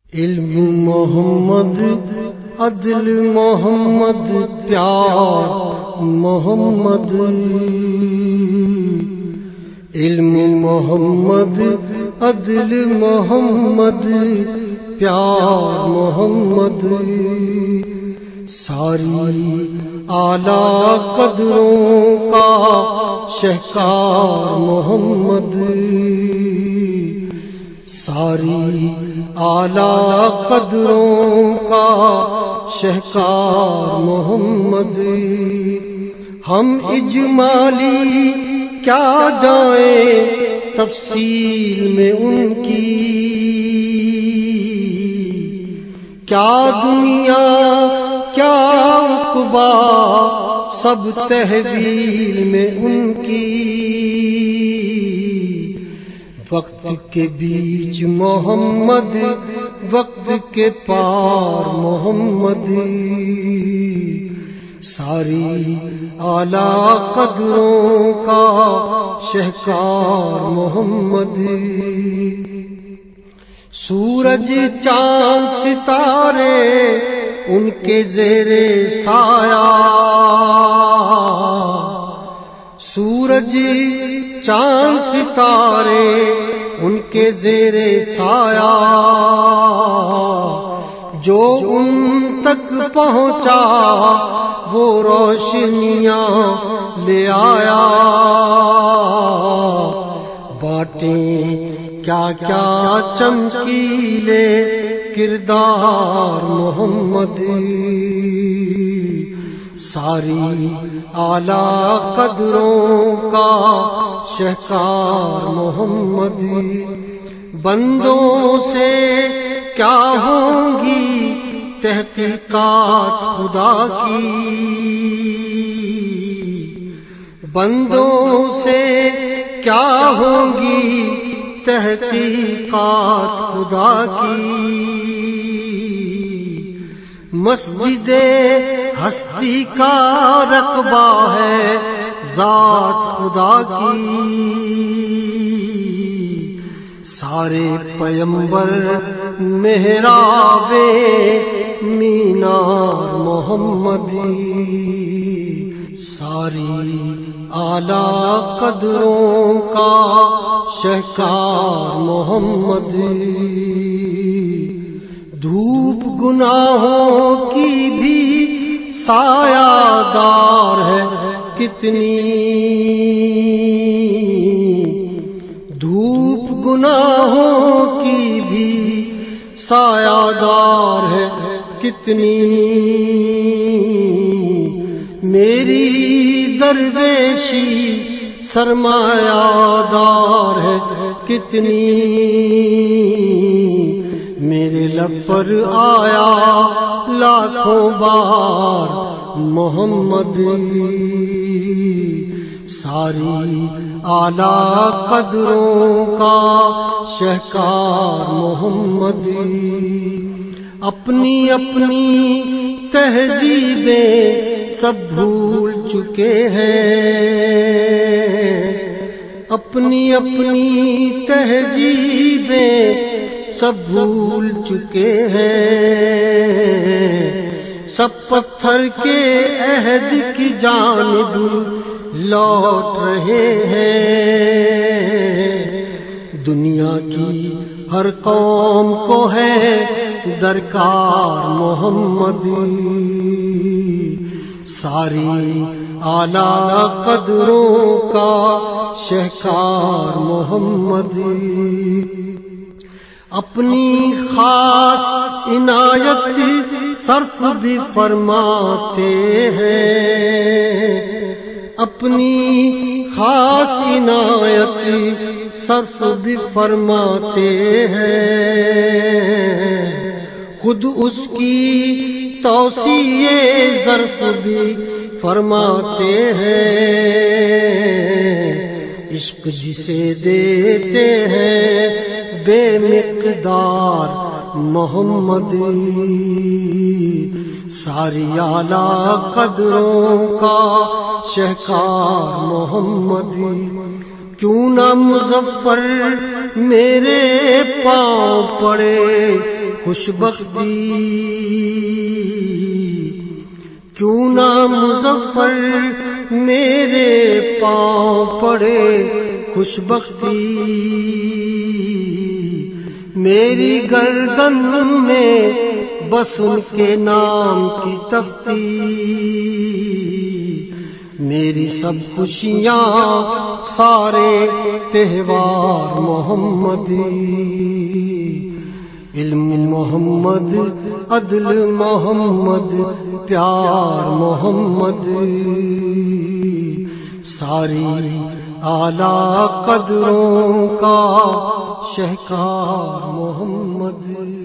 علم محمد، عدل محمد، پیار محمد. علم محمد، عدل محمد، پیار محمد. ساری اعلیٰ قدروں کا شہکار محمد. ساری اعلیٰ قدروں کا شہکار محمد. ہم اجمالی کیا جائیں تفصیل میں ان کی، کیا دنیا کیا عقبا سب تحویل میں ان کی. وقت کے بیچ محمد، وقت کے پار محمد. ساری اعلیٰ قدروں کا شہکار محمد. سورج چاند ستارے ان کے زیر سایہ، سورج چاند ستارے ان کے زیر سایہ. جو ان تک پہنچا وہ روشنیاں لے آیا. بانٹیں کیا کیا چمکیلے کردار محمد. ساری اعلیٰ قدروں کا شہکار محمد. بندوں سے کیا ہوں گی تحقیقات خدا کی، بندوں سے کیا ہوں گی تحقیقات خدا کی. مسجد ہستی کا رقبہ ہے ذات خدا کی. سارے پیمبر محراب مینار محمد. ساری اعلیٰ قدروں کا شہکار محمد. دھوپ گناہوں کی بھی سایہ دار ہے کتنی، دھوپ گناہوں کی بھی سایہ دار ہے کتنی. میری درویشی سرمایہ دار ہے کتنی. میرے لب پر آیا لاکھوں بار محمد. ساری اعلیٰ قدروں کا شہکار محمد. اپنی اپنی تہذیبیں سب بھول چکے ہیں، اپنی اپنی تہذیبیں سب بھول چکے ہیں. سب پتھر کے عہد کی جانب لوٹ رہے ہیں. دنیا کی ہر قوم کو ہے درکار محمد. ساری اعلیٰ قدروں کا شہکار محمد. اپنی خاص عنایت صرف بھی فرماتے ہیں، اپنی خاص عنایت صرف بھی فرماتے ہیں. خود اس کی توسیع ظرف بھی فرماتے ہیں. عشق جسے دیتے ہیں بے مقدار محمد. ساری اعلیٰ قدروں کا شہکار محمد. کیوں نہ مظفر میرے پاؤں پڑے خوش بختی، کیوں نہ مظفر میرے پاؤں پڑے خوش بختی، میری گردن میں بس ان کے نام کی تختی، میری سب خوشیاں سارے تہوار محمدی، علم محمد، عدل محمد، پیار محمد، ساری اعلیٰ قدروں کا شہکار محمد۔